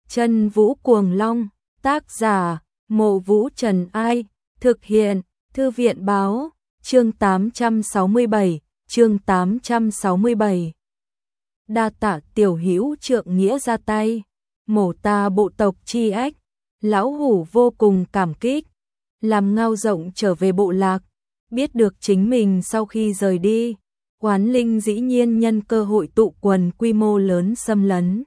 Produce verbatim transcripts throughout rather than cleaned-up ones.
Chân Vũ Cuồng Long, tác giả, Mộ Vũ Trần Ai, thực hiện, Thư viện Báo, chương tám trăm sáu mươi bảy, chương tám trăm sáu mươi bảy. Đa tạ tiểu hữu trượng nghĩa ra tay, mổ ta bộ tộc chi ách, lão hủ vô cùng cảm kích. Làm Ngao Rộng trở về bộ lạc, biết được chính mình sau khi rời đi, Oán Linh dĩ nhiên nhân cơ hội tụ quần quy mô lớn xâm lấn.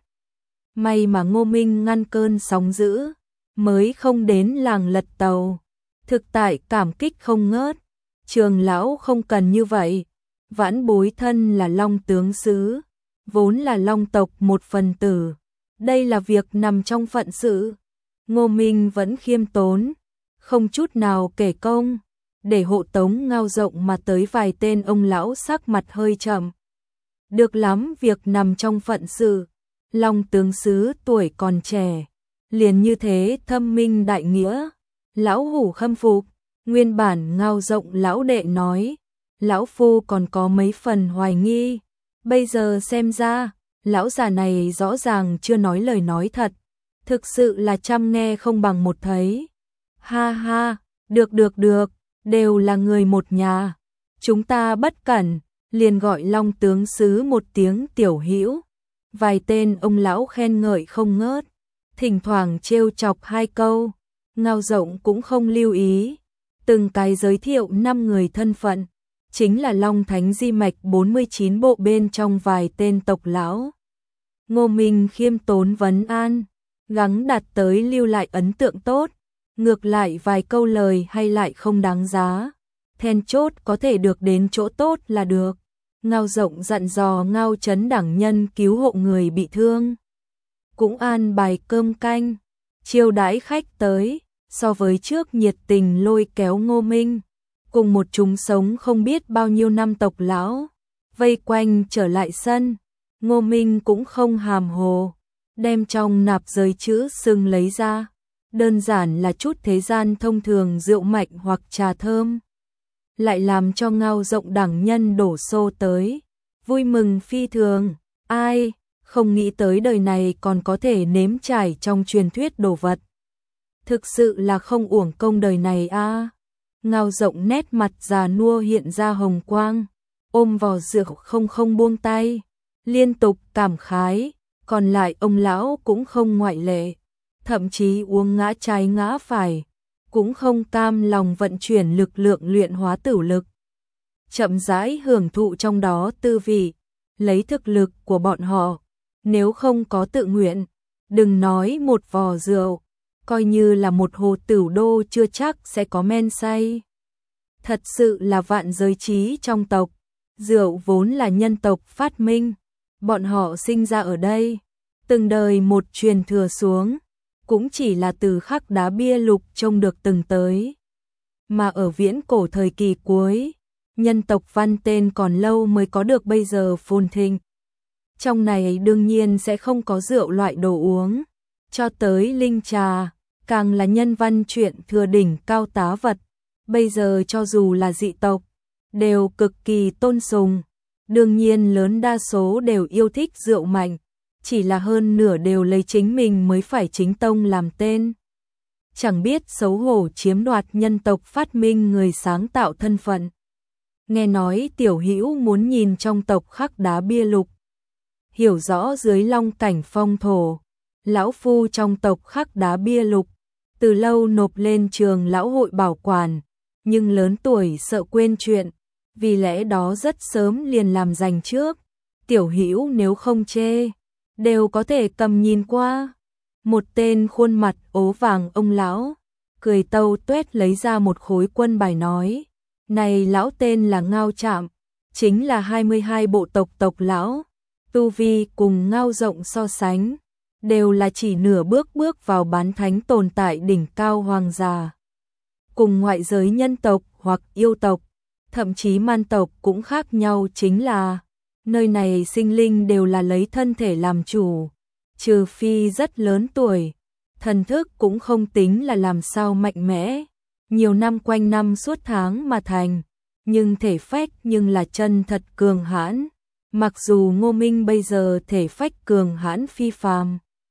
May mà Ngô Minh ngăn cơn sóng dữ, mới không đến làng lật tàu. Thực tại cảm kích không ngớt, Trường lão không cần như vậy, vãn bối thân là Long tướng sứ, vốn là Long tộc một phần tử, đây là việc nằm trong phận sự. Ngô Minh vẫn khiêm tốn, không chút nào kể công, để hộ tống Ngao Rộng mà tới vài tên ông lão sắc mặt hơi trầm. Được lắm, việc nằm trong phận sự, Long tướng sứ tuổi còn trẻ, liền như thế thâm minh đại nghĩa, lão hủ khâm phục. Nguyên bản Ngao Rộng lão đệ nói, lão phu còn có mấy phần hoài nghi, bây giờ xem ra, lão già này rõ ràng chưa nói lời nói thật, thực sự là trăm nghe không bằng một thấy. Ha ha, được được được, đều là người một nhà, chúng ta bất cẩn, liền gọi Long tướng sứ một tiếng tiểu hữu. Vài tên ông lão khen ngợi không ngớt, thỉnh thoảng trêu chọc hai câu, Ngao Rộng cũng không lưu ý, từng cái giới thiệu năm người thân phận, chính là Long Thánh Di Mạch bốn mươi chín bộ bên trong vài tên tộc lão. Ngô Minh khiêm tốn vấn an, gắng đạt tới lưu lại ấn tượng tốt, ngược lại vài câu lời hay lại không đáng giá, then chốt có thể được đến chỗ tốt là được. Ngao Rộng dặn dò Ngao Trấn đẳng nhân cứu hộ người bị thương, cũng an bài cơm canh, chiêu đãi khách tới, so với trước nhiệt tình lôi kéo Ngô Minh, cùng một chúng sống không biết bao nhiêu năm tộc lão, vây quanh trở lại sân. Ngô Minh cũng không hàm hồ, đem trong nạp giới chữ sừng lấy ra, đơn giản là chút thế gian thông thường rượu mạnh hoặc trà thơm, lại làm cho Ngao Rộng đẳng nhân đổ xô tới, vui mừng phi thường. Ai không nghĩ tới đời này còn có thể nếm trải trong truyền thuyết đồ vật, thực sự là không uổng công đời này a. À. Ngao Rộng nét mặt già nua hiện ra hồng quang, ôm vò rượu không không buông tay, liên tục cảm khái, còn lại ông lão cũng không ngoại lệ, thậm chí uống ngã trái ngã phải, cũng không cam lòng vận chuyển lực lượng luyện hóa tử lực, chậm rãi hưởng thụ trong đó tư vị. Lấy thực lực của bọn họ, nếu không có tự nguyện, đừng nói một vò rượu, coi như là một hồ tửu đô chưa chắc sẽ có men say. Thật sự là vạn giới trí trong tộc, rượu vốn là nhân tộc phát minh, bọn họ sinh ra ở đây, từng đời một truyền thừa xuống, cũng chỉ là từ khắc đá bia lục trông được từng tới. Mà ở viễn cổ thời kỳ cuối, nhân tộc văn tên còn lâu mới có được bây giờ phồn thịnh. Trong này đương nhiên sẽ không có rượu loại đồ uống, cho tới linh trà, càng là nhân văn chuyện thừa đỉnh cao tá vật, bây giờ cho dù là dị tộc, đều cực kỳ tôn sùng. Đương nhiên lớn đa số đều yêu thích rượu mạnh, chỉ là hơn nửa đều lấy chính mình mới phải chính tông làm tên. Chẳng biết xấu hổ chiếm đoạt nhân tộc phát minh người sáng tạo thân phận. Nghe nói tiểu hữu muốn nhìn trong tộc khắc đá bia lục, hiểu rõ dưới long cảnh phong thổ, lão phu trong tộc khắc đá bia lục, từ lâu nộp lên trường lão hội bảo quản, nhưng lớn tuổi sợ quên chuyện, vì lẽ đó rất sớm liền làm dành trước. Tiểu hữu nếu không chê, đều có thể cầm nhìn qua. Một tên khuôn mặt ố vàng ông lão, cười tâu tuét lấy ra một khối quân bài nói, này lão tên là Ngao Trạm, chính là hai mươi hai bộ tộc tộc lão, tu vi cùng Ngao Rộng so sánh, đều là chỉ nửa bước bước vào bán thánh tồn tại đỉnh cao hoàng giả. Cùng ngoại giới nhân tộc hoặc yêu tộc, thậm chí man tộc cũng khác nhau chính là, nơi này sinh linh đều là lấy thân thể làm chủ, trừ phi rất lớn tuổi, thần thức cũng không tính là làm sao mạnh mẽ, nhiều năm quanh năm suốt tháng mà thành, nhưng thể phách nhưng là chân thật cường hãn. Mặc dù Ngô Minh bây giờ thể phách cường hãn phi phàm,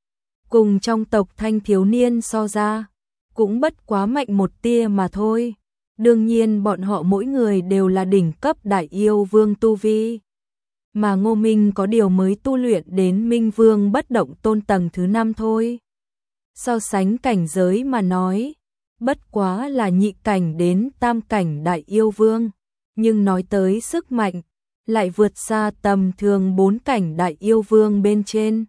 cùng trong tộc thanh thiếu niên so ra, cũng bất quá mạnh một tia mà thôi. Đương nhiên bọn họ mỗi người đều là đỉnh cấp đại yêu vương tu vi. Mà Ngô Minh có điều mới tu luyện đến Minh Vương bất động tôn tầng thứ năm thôi. So sánh cảnh giới mà nói, bất quá là nhị cảnh đến tam cảnh đại yêu vương. Nhưng nói tới sức mạnh, lại vượt xa tầm thường bốn cảnh đại yêu vương bên trên.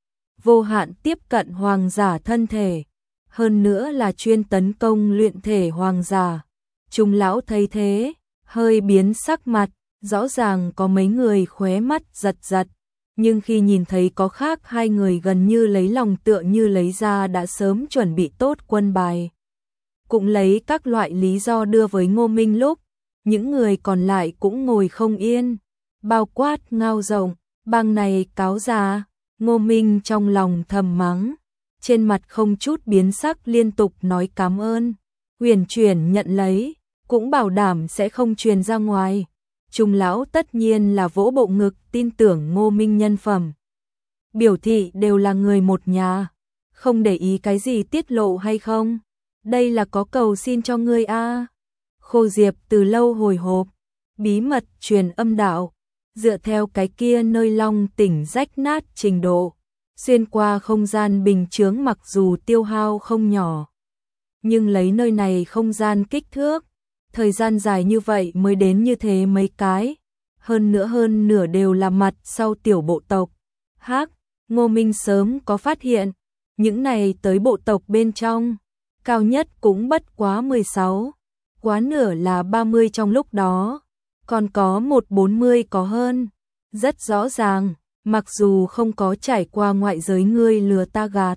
Vô hạn tiếp cận hoàng giả thân thể, hơn nữa là chuyên tấn công luyện thể hoàng giả. Trung lão thấy thế, hơi biến sắc mặt, rõ ràng có mấy người khóe mắt giật giật, nhưng khi nhìn thấy có khác hai người gần như lấy lòng tựa như lấy ra đã sớm chuẩn bị tốt quân bài. Cũng lấy các loại lý do đưa với Ngô Minh lúc, những người còn lại cũng ngồi không yên, bao quát Ngao Rộng, bang này cáo già. Ngô Minh trong lòng thầm mắng, trên mặt không chút biến sắc liên tục nói cảm ơn, huyền chuyển nhận lấy, cũng bảo đảm sẽ không truyền ra ngoài. Trung lão tất nhiên là vỗ bộ ngực tin tưởng Ngô Minh nhân phẩm. Biểu thị đều là người một nhà, không để ý cái gì tiết lộ hay không. Đây là có cầu xin cho ngươi a. Khô Diệp từ lâu hồi hộp, bí mật truyền âm đạo, dựa theo cái kia nơi long tỉnh rách nát trình độ, xuyên qua không gian bình chướng mặc dù tiêu hao không nhỏ, nhưng lấy nơi này không gian kích thước, thời gian dài như vậy mới đến như thế mấy cái, hơn nữa hơn nửa đều là mặt sau tiểu bộ tộc. Hắc, Ngô Minh sớm có phát hiện, những này tới bộ tộc bên trong, cao nhất cũng bất quá mười sáu, quá nửa là ba mươi trong lúc đó, còn có một bốn mươi có hơn. Rất rõ ràng, mặc dù không có trải qua ngoại giới ngươi lừa ta gạt.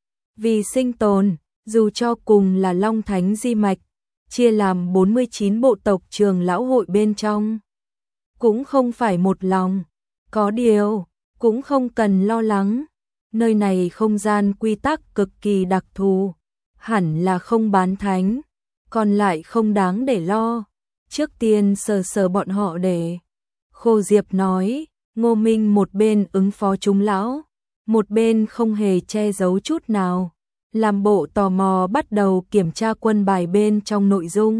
Vì sinh tồn, dù cho cùng là Long Thánh di mạch, chia làm bốn mươi chín bộ tộc trường lão hội bên trong, cũng không phải một lòng. Có điều, cũng không cần lo lắng, nơi này không gian quy tắc cực kỳ đặc thù, hẳn là không bán thánh, còn lại không đáng để lo. Trước tiên sờ sờ bọn họ để. Khô Diệp nói, Ngô Minh một bên ứng phó chúng lão, một bên không hề che giấu chút nào, làm bộ tò mò bắt đầu kiểm tra quân bài bên trong nội dung.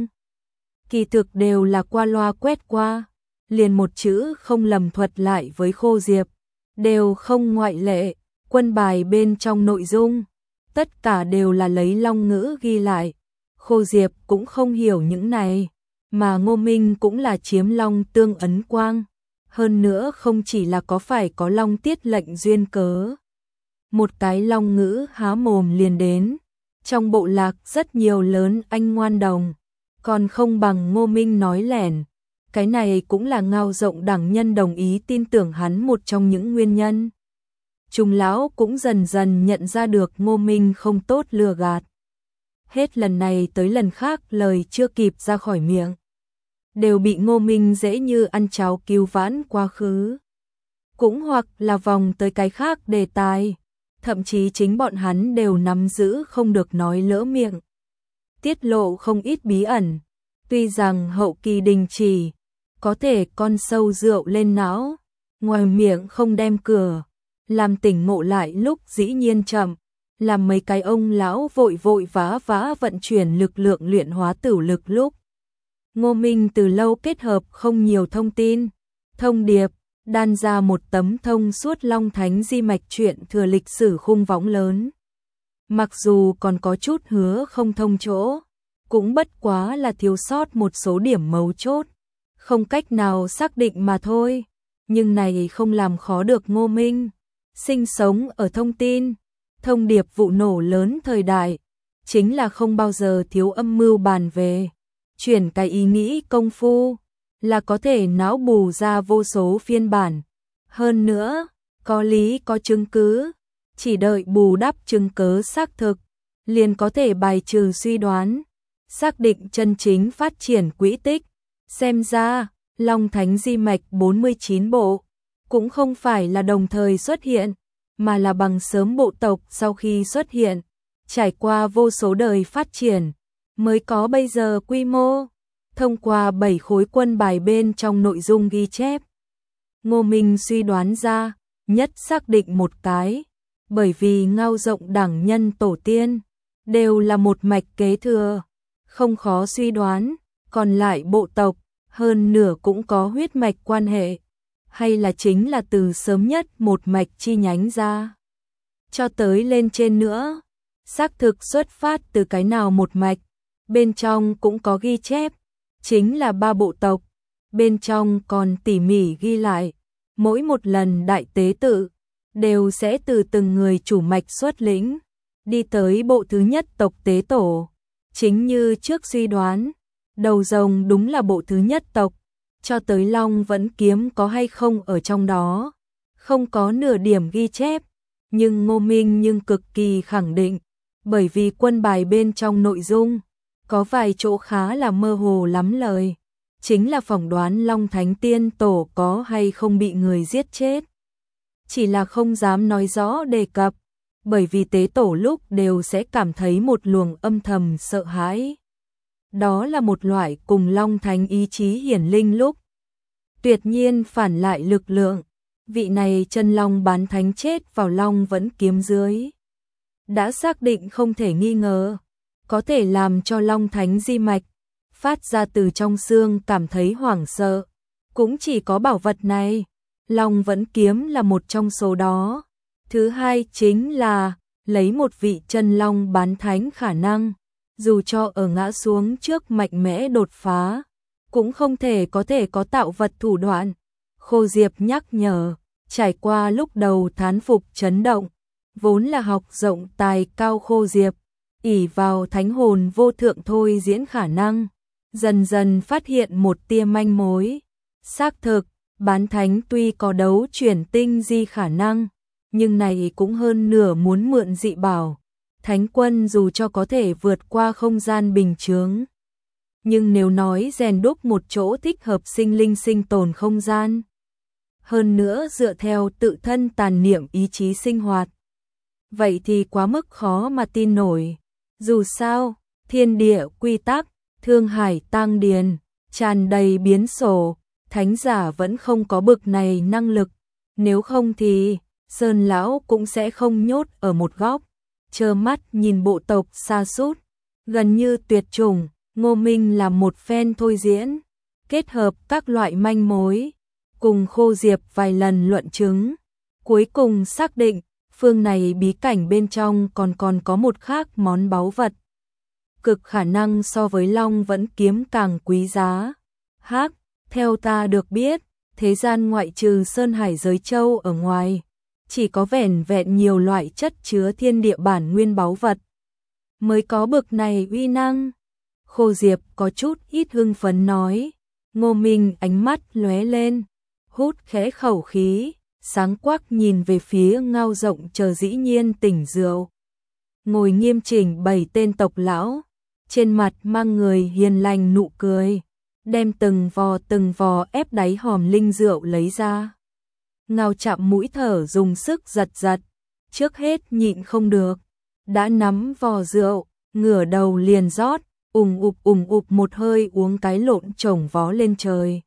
Kỳ thực đều là qua loa quét qua, liền một chữ không lầm thuật lại với Khô Diệp, đều không ngoại lệ, quân bài bên trong nội dung, tất cả đều là lấy long ngữ ghi lại. Khô Diệp cũng không hiểu những này, mà Ngô Minh cũng là chiếm long tương ấn quang, hơn nữa không chỉ là có phải có long tiết lệnh duyên cớ. Một cái long ngữ há mồm liền đến, trong bộ lạc rất nhiều lớn anh ngoan đồng, còn không bằng Ngô Minh nói lẻn. Cái này cũng là Ngao Rộng đẳng nhân đồng ý tin tưởng hắn một trong những nguyên nhân. Trung lão cũng dần dần nhận ra được Ngô Minh không tốt lừa gạt. Hết lần này tới lần khác lời chưa kịp ra khỏi miệng, đều bị Ngô Minh dễ như ăn cháo cứu vãn quá khứ. Cũng hoặc là vòng tới cái khác đề tài, thậm chí chính bọn hắn đều nắm giữ không được nói lỡ miệng. Tiết lộ không ít bí ẩn, tuy rằng hậu kỳ đình chỉ, có thể con sâu rượu lên não, ngoài miệng không đem cửa, làm tỉnh ngộ lại lúc dĩ nhiên chậm, làm mấy cái ông lão vội vội vã vã vận chuyển lực lượng luyện hóa tử lực lúc. Ngô Minh từ lâu kết hợp không nhiều thông tin, thông điệp, đan ra một tấm thông suốt Long Thánh di mạch chuyện thừa lịch sử khung võng lớn. Mặc dù còn có chút hứa không thông chỗ, cũng bất quá là thiếu sót một số điểm mấu chốt, không cách nào xác định mà thôi, nhưng này không làm khó được Ngô Minh. Sinh sống ở thông tin, thông điệp vụ nổ lớn thời đại, chính là không bao giờ thiếu âm mưu bàn về. Chuyển cái ý nghĩ công phu, là có thể não bù ra vô số phiên bản. Hơn nữa, có lý có chứng cứ, chỉ đợi bù đắp chứng cứ xác thực, liền có thể bài trừ suy đoán, xác định chân chính phát triển quỹ tích. Xem ra, Long Thánh di mạch bốn mươi chín bộ, cũng không phải là đồng thời xuất hiện, mà là bằng sớm bộ tộc sau khi xuất hiện, trải qua vô số đời phát triển, mới có bây giờ quy mô. Thông qua bảy khối quân bài bên trong nội dung ghi chép, Ngô Minh suy đoán ra, nhất xác định một cái, bởi vì Ngao Rộng đẳng nhân tổ tiên đều là một mạch kế thừa, không khó suy đoán, còn lại bộ tộc hơn nửa cũng có huyết mạch quan hệ, hay là chính là từ sớm nhất một mạch chi nhánh ra, cho tới lên trên nữa, xác thực xuất phát từ cái nào một mạch, bên trong cũng có ghi chép, chính là ba bộ tộc, bên trong còn tỉ mỉ ghi lại, mỗi một lần đại tế tự đều sẽ từ từng người chủ mạch xuất lĩnh, đi tới bộ thứ nhất tộc tế tổ, chính như trước suy đoán, đầu rồng đúng là bộ thứ nhất tộc, cho tới long vẫn kiếm có hay không ở trong đó, không có nửa điểm ghi chép, nhưng Ngô Minh nhưng cực kỳ khẳng định, bởi vì quân bài bên trong nội dung, có vài chỗ khá là mơ hồ lắm lời, chính là phỏng đoán Long Thánh Tiên Tổ có hay không bị người giết chết. Chỉ là không dám nói rõ đề cập, bởi vì tế tổ lúc đều sẽ cảm thấy một luồng âm thầm sợ hãi. Đó là một loại cùng Long Thánh ý chí hiển linh lúc tuyệt nhiên phản lại lực lượng, vị này chân long bán thánh chết vào long vẫn kiếm dưới. Đã xác định không thể nghi ngờ, có thể làm cho Long Thánh di mạch phát ra từ trong xương cảm thấy hoảng sợ, cũng chỉ có bảo vật này, Long vẫn kiếm là một trong số đó. Thứ hai chính là lấy một vị chân long bán thánh khả năng, dù cho ở ngã xuống trước mạnh mẽ đột phá, cũng không thể có thể có tạo vật thủ đoạn. Khô Diệp nhắc nhở, trải qua lúc đầu thán phục chấn động, vốn là học rộng tài cao Khô Diệp, ỷ vào thánh hồn vô thượng thôi diễn khả năng, dần dần phát hiện một tia manh mối. Xác thực, bán thánh tuy có đấu chuyển tinh di khả năng, nhưng này cũng hơn nửa muốn mượn dị bảo. Thánh quân dù cho có thể vượt qua không gian bình chướng, nhưng nếu nói rèn đúc một chỗ thích hợp sinh linh sinh tồn không gian, hơn nữa dựa theo tự thân tàn niệm ý chí sinh hoạt, vậy thì quá mức khó mà tin nổi. Dù sao, thiên địa quy tắc, thương hải tang điền, tràn đầy biến sổ, thánh giả vẫn không có bực này năng lực, nếu không thì Sơn lão cũng sẽ không nhốt ở một góc, trơ mắt nhìn bộ tộc sa sút, gần như tuyệt chủng. Ngô Minh làm một phen thôi diễn, kết hợp các loại manh mối, cùng Khô Diệp vài lần luận chứng, cuối cùng xác định phương này bí cảnh bên trong còn còn có một khác món báu vật, cực khả năng so với Long vẫn kiếm càng quý giá. Hắc, theo ta được biết, thế gian ngoại trừ Sơn Hải giới châu ở ngoài, chỉ có vẻn vẹn nhiều loại chất chứa thiên địa bản nguyên báu vật mới có bực này uy năng. Khô Diệp có chút ít hưng phấn nói. Ngô Minh ánh mắt lóe lên, hút khẽ khẩu khí, sáng quắc nhìn về phía Ngao Rộng chờ dĩ nhiên tỉnh rượu. Ngồi nghiêm chỉnh bảy tên tộc lão, trên mặt mang người hiền lành nụ cười, đem từng vò từng vò ép đáy hòm linh rượu lấy ra. Ngao chạm mũi thở dùng sức giật giật, trước hết nhịn không được, đã nắm vò rượu, ngửa đầu liền rót, ùng ụp ùng ụp một hơi uống cái lộn chồng vó lên trời.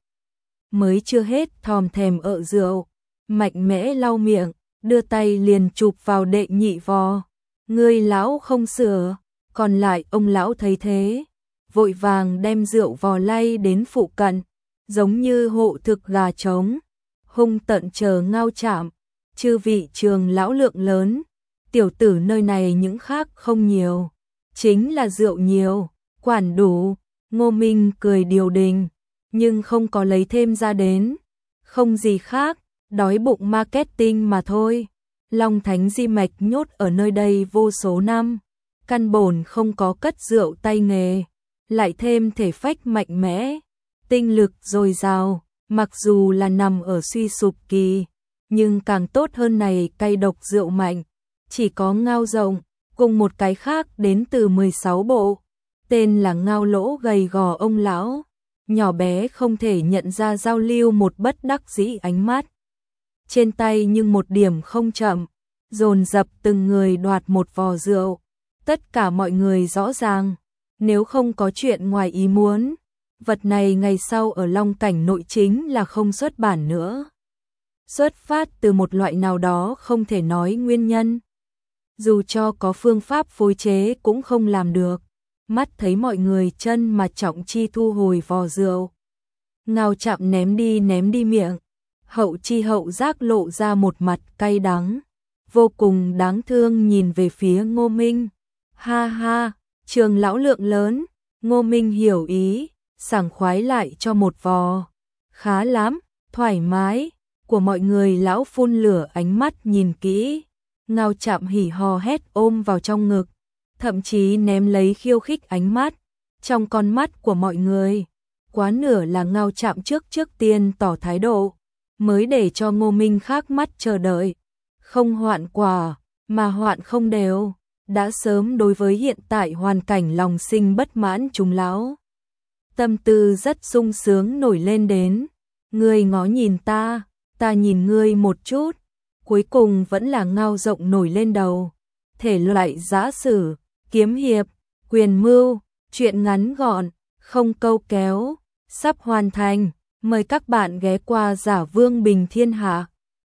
Mới chưa hết thòm thèm ợ rượu, mạnh mẽ lau miệng, đưa tay liền chụp vào đệ nhị vò. Ngươi lão không sửa, còn lại ông lão thấy thế, vội vàng đem rượu vò lay đến phụ cận, giống như hộ thực gà trống, hung tận chờ Ngao chạm. Chư vị trường lão lượng lớn, tiểu tử nơi này những khác không nhiều, chính là rượu nhiều, quản đủ. Ngô Minh cười điều đình, nhưng không có lấy thêm ra đến, không gì khác, đói bụng marketing mà thôi. Long Thánh di mạch nhốt ở nơi đây vô số năm, căn bổn không có cất rượu tay nghề, lại thêm thể phách mạnh mẽ, tinh lực dồi dào, mặc dù là nằm ở suy sụp kỳ, nhưng càng tốt hơn này cay độc rượu mạnh. Chỉ có Ngao Rộng cùng một cái khác đến từ mười sáu bộ, tên là Ngao Lỗ gầy gò ông lão, nhỏ bé không thể nhận ra, giao lưu một bất đắc dĩ ánh mắt. Trên tay nhưng một điểm không chậm, dồn dập từng người đoạt một vò rượu. Tất cả mọi người rõ ràng, nếu không có chuyện ngoài ý muốn, vật này ngày sau ở Long Cảnh nội chính là không xuất bản nữa. Xuất phát từ một loại nào đó không thể nói nguyên nhân, dù cho có phương pháp phối chế cũng không làm được. Mắt thấy mọi người chân mà Trọng Chi thu hồi vò rượu. Ngao Trạm ném đi ném đi miệng. Hậu Chi hậu giác lộ ra một mặt cay đắng, vô cùng đáng thương nhìn về phía Ngô Minh. Ha ha, Trường lão lượng lớn, Ngô Minh hiểu ý, sảng khoái lại cho một vò. Khá lắm, thoải mái, của mọi người lão phun lửa ánh mắt nhìn kỹ. Ngao Trạm hỉ hò hét ôm vào trong ngực, thậm chí ném lấy khiêu khích ánh mắt. Trong con mắt của mọi người, quá nửa là Ngao Trạm trước trước tiên tỏ thái độ, mới để cho Ngô Minh khác mắt chờ đợi. Không hoạn quả, mà hoạn không đều, đã sớm đối với hiện tại hoàn cảnh lòng sinh bất mãn chúng lão. Tâm tư rất sung sướng nổi lên đến, ngươi ngó nhìn ta, ta nhìn ngươi một chút, cuối cùng vẫn là Ngao rộng nổi lên đầu. Thể loại giã sử, kiếm hiệp, quyền mưu, truyện ngắn gọn, không câu kéo, sắp hoàn thành, mời các bạn ghé qua Giả Vương Bình Thiên Hạ.